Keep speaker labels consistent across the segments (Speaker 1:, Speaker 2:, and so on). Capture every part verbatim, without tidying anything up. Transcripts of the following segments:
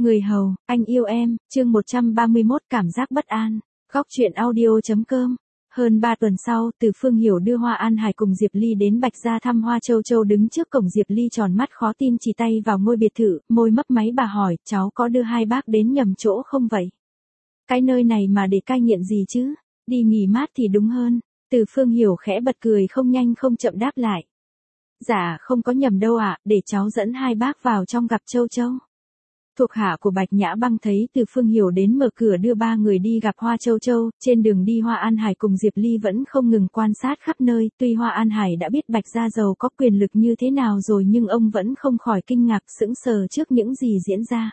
Speaker 1: Người hầu, anh yêu em, chương một trăm ba mươi mốt cảm giác bất an. Góc truyện audio.com. Hơn ba tuần sau, Từ Phương Hiểu đưa Hoa An Hải cùng Diệp Ly đến Bạch Gia thăm Hoa Châu Châu. Đứng trước cổng, Diệp Ly tròn mắt khó tin chỉ tay vào ngôi biệt thự, môi mấp máy. Bà hỏi, cháu có đưa hai bác đến nhầm chỗ không vậy? Cái nơi này mà để cai nghiện gì chứ? Đi nghỉ mát thì đúng hơn. Từ Phương Hiểu khẽ bật cười không nhanh không chậm đáp lại. Dạ không có nhầm đâu ạ, để cháu dẫn hai bác vào trong gặp Châu Châu. Thuộc hạ của Bạch Nhã Băng thấy Từ Phương Hiểu đến mở cửa đưa ba người đi gặp Hoa Châu Châu. Trên đường đi, Hoa An Hải cùng Diệp Ly vẫn không ngừng quan sát khắp nơi. Tuy Hoa An Hải đã biết Bạch Gia giàu có quyền lực như thế nào rồi, nhưng ông vẫn không khỏi kinh ngạc sững sờ trước những gì diễn ra.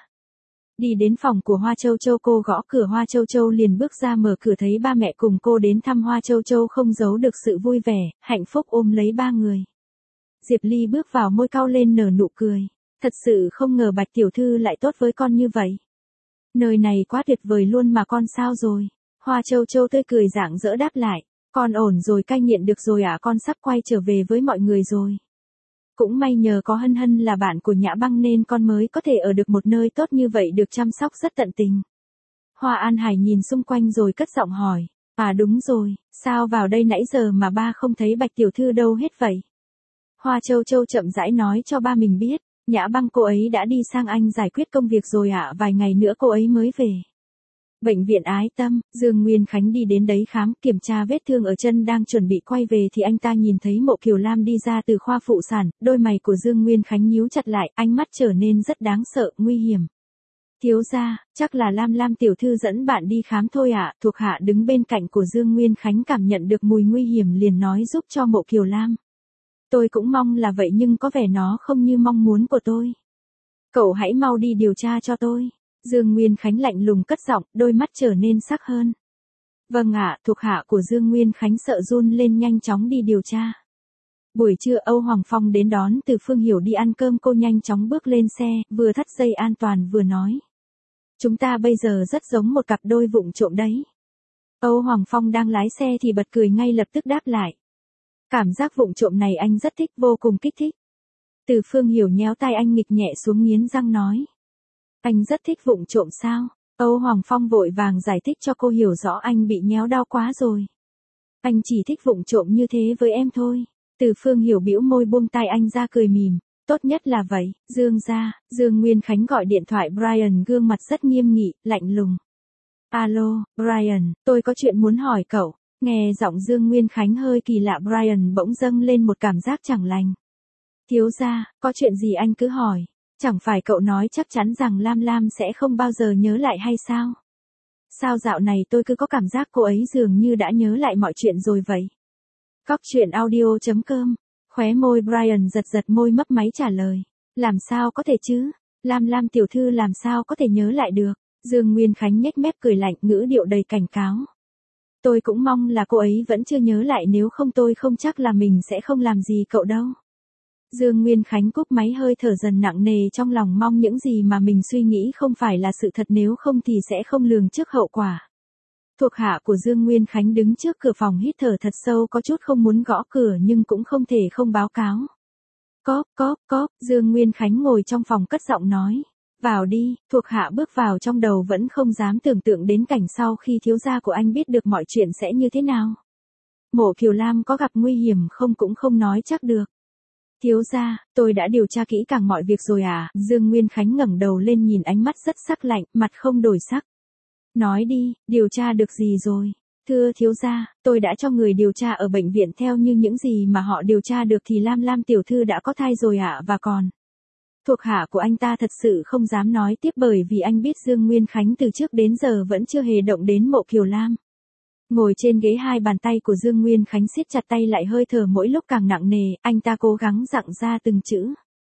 Speaker 1: Đi đến phòng của Hoa Châu Châu, cô gõ cửa. Hoa Châu Châu liền bước ra mở cửa, thấy ba mẹ cùng cô đến thăm. Hoa Châu Châu không giấu được sự vui vẻ, hạnh phúc ôm lấy ba người. Diệp Ly bước vào, môi cau lên nở nụ cười. Thật sự không ngờ Bạch tiểu thư lại tốt với con như vậy. Nơi này quá tuyệt vời luôn mà, con sao rồi? Hoa Châu Châu tươi cười rạng rỡ đáp lại. Con ổn rồi, cai nghiện được rồi ạ, à, con sắp quay trở về với mọi người rồi. Cũng may nhờ có Hân Hân là bạn của Nhã Băng nên con mới có thể ở được một nơi tốt như vậy, được chăm sóc rất tận tình. Hoa An Hải nhìn xung quanh rồi cất giọng hỏi. À đúng rồi, sao vào đây nãy giờ mà ba không thấy Bạch tiểu thư đâu hết vậy? Hoa Châu Châu chậm rãi nói cho ba mình biết. Nhã Băng cô ấy đã đi sang Anh giải quyết công việc rồi ạ, à, vài ngày nữa cô ấy mới về. Bệnh viện Ái Tâm, Dương Nguyên Khánh đi đến đấy khám, kiểm tra vết thương ở chân, đang chuẩn bị quay về thì anh ta nhìn thấy Mộ Kiều Lam đi ra từ khoa phụ sản. Đôi mày của Dương Nguyên Khánh nhíu chặt lại, ánh mắt trở nên rất đáng sợ, nguy hiểm. Thiếu gia, chắc là Lam Lam tiểu thư dẫn bạn đi khám thôi ạ. À. Thuộc hạ đứng bên cạnh của Dương Nguyên Khánh cảm nhận được mùi nguy hiểm liền nói giúp cho Mộ Kiều Lam. Tôi cũng mong là vậy nhưng có vẻ nó không như mong muốn của tôi. Cậu hãy mau đi điều tra cho tôi. Dương Nguyên Khánh lạnh lùng cất giọng, đôi mắt trở nên sắc hơn. Vâng ạ, thuộc hạ của Dương Nguyên Khánh sợ run lên nhanh chóng đi điều tra. Buổi trưa, Âu Hoàng Phong đến đón Từ Phương Hiểu đi ăn cơm. Cô nhanh chóng bước lên xe, vừa thắt dây an toàn vừa nói. Chúng ta bây giờ rất giống một cặp đôi vụng trộm đấy. Âu Hoàng Phong đang lái xe thì bật cười ngay lập tức đáp lại. Cảm giác vụng trộm này anh rất thích, vô cùng kích thích. Từ Phương Hiểu nhéo tai anh nghịch nhẹ xuống, nghiến răng nói. Anh rất thích vụng trộm sao? Âu Hoàng Phong vội vàng giải thích cho cô hiểu rõ anh bị nhéo đau quá rồi. Anh chỉ thích vụng trộm như thế với em thôi. Từ Phương Hiểu bĩu môi buông tay anh ra cười mỉm. Tốt nhất là vậy. Dương gia, Dương Nguyên Khánh gọi điện thoại Brian, gương mặt rất nghiêm nghị, lạnh lùng. Alo, Brian, tôi có chuyện muốn hỏi cậu. Nghe giọng Dương Nguyên Khánh hơi kỳ lạ, Brian bỗng dâng lên một cảm giác chẳng lành. Thiếu gia, có chuyện gì anh cứ hỏi. Chẳng phải cậu nói chắc chắn rằng Lam Lam sẽ không bao giờ nhớ lại hay sao? Sao dạo này tôi cứ có cảm giác cô ấy dường như đã nhớ lại mọi chuyện rồi vậy? Góc truyện audio.com. Khóe môi Brian giật giật, môi mấp máy trả lời. Làm sao có thể chứ? Lam Lam tiểu thư làm sao có thể nhớ lại được? Dương Nguyên Khánh nhếch mép cười lạnh, ngữ điệu đầy cảnh cáo. Tôi cũng mong là cô ấy vẫn chưa nhớ lại, nếu không tôi không chắc là mình sẽ không làm gì cậu đâu. Dương Nguyên Khánh cúp máy, hơi thở dần nặng nề trong lòng, mong những gì mà mình suy nghĩ không phải là sự thật, nếu không thì sẽ không lường trước hậu quả. Thuộc hạ của Dương Nguyên Khánh đứng trước cửa phòng hít thở thật sâu, có chút không muốn gõ cửa nhưng cũng không thể không báo cáo. Cóp cóp cóp, Dương Nguyên Khánh ngồi trong phòng cất giọng nói. Vào đi. Thuộc hạ bước vào, trong đầu vẫn không dám tưởng tượng đến cảnh sau khi thiếu gia của anh biết được mọi chuyện sẽ như thế nào. Mộ Kiều Lam có gặp nguy hiểm không cũng không nói chắc được. Thiếu gia, tôi đã điều tra kỹ càng mọi việc rồi à? Dương Nguyên Khánh ngẩng đầu lên nhìn, ánh mắt rất sắc lạnh, mặt không đổi sắc. Nói đi, điều tra được gì rồi? Thưa thiếu gia, tôi đã cho người điều tra ở bệnh viện, theo như những gì mà họ điều tra được thì Lam Lam tiểu thư đã có thai rồi ạ, à, và còn. Thuộc hạ của anh ta thật sự không dám nói tiếp, bởi vì anh biết Dương Nguyên Khánh từ trước đến giờ vẫn chưa hề động đến Mộ Kiều Lam. Ngồi trên ghế, hai bàn tay của Dương Nguyên Khánh siết chặt tay lại, hơi thở mỗi lúc càng nặng nề, anh ta cố gắng dặn ra từng chữ.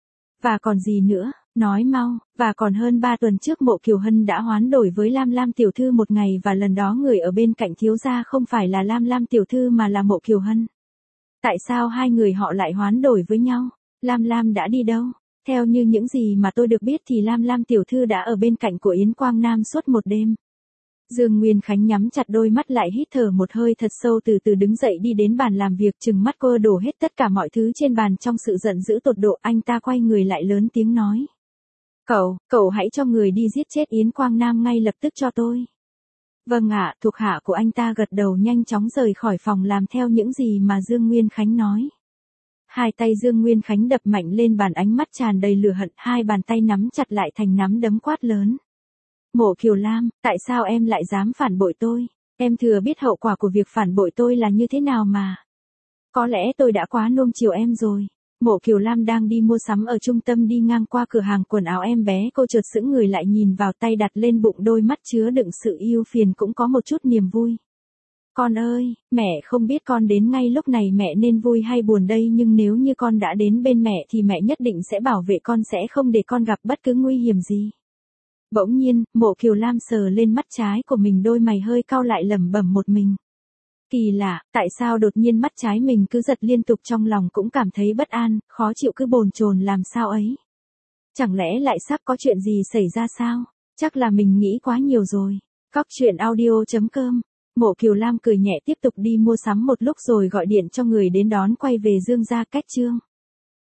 Speaker 1: Và còn gì nữa, nói mau. Và còn hơn ba tuần trước Mộ Kiều Hân đã hoán đổi với Lam Lam tiểu thư một ngày, và lần đó người ở bên cạnh thiếu gia không phải là Lam Lam tiểu thư mà là Mộ Kiều Hân. Tại sao hai người họ lại hoán đổi với nhau? Lam Lam đã đi đâu? Theo như những gì mà tôi được biết thì Lam Lam tiểu thư đã ở bên cạnh của Yến Quang Nam suốt một đêm. Dương Nguyên Khánh nhắm chặt đôi mắt lại, hít thở một hơi thật sâu, từ từ đứng dậy đi đến bàn làm việc, trừng mắt cô đổ hết tất cả mọi thứ trên bàn trong sự giận dữ tột độ. Anh ta quay người lại lớn tiếng nói. Cậu, cậu hãy cho người đi giết chết Yến Quang Nam ngay lập tức cho tôi. Vâng ạ, thuộc hạ của anh ta gật đầu nhanh chóng rời khỏi phòng làm theo những gì mà Dương Nguyên Khánh nói. Hai tay Dương Nguyên Khánh đập mạnh lên bàn, ánh mắt tràn đầy lửa hận, hai bàn tay nắm chặt lại thành nắm đấm quát lớn. Mộ Kiều Lam, tại sao em lại dám phản bội tôi? Em thừa biết hậu quả của việc phản bội tôi là như thế nào mà. Có lẽ tôi đã quá nuông chiều em rồi. Mộ Kiều Lam đang đi mua sắm ở trung tâm, đi ngang qua cửa hàng quần áo em bé, cô chợt sững người lại nhìn vào, tay đặt lên bụng, đôi mắt chứa đựng sự ưu phiền cũng có một chút niềm vui. Con ơi, mẹ không biết con đến ngay lúc này mẹ nên vui hay buồn đây, nhưng nếu như con đã đến bên mẹ thì mẹ nhất định sẽ bảo vệ con, sẽ không để con gặp bất cứ nguy hiểm gì. Bỗng nhiên, Mộ Kiều Lam sờ lên mắt trái của mình, đôi mày hơi cau lại, lẩm bẩm một mình. Kỳ lạ, tại sao đột nhiên mắt trái mình cứ giật liên tục, trong lòng cũng cảm thấy bất an, khó chịu cứ bồn chồn làm sao ấy. Chẳng lẽ lại sắp có chuyện gì xảy ra sao? Chắc là mình nghĩ quá nhiều rồi. Cóc truyện audio chấm com. Mộ Kiều Lam cười nhẹ tiếp tục đi mua sắm một lúc rồi gọi điện cho người đến đón quay về Dương gia. Cách chương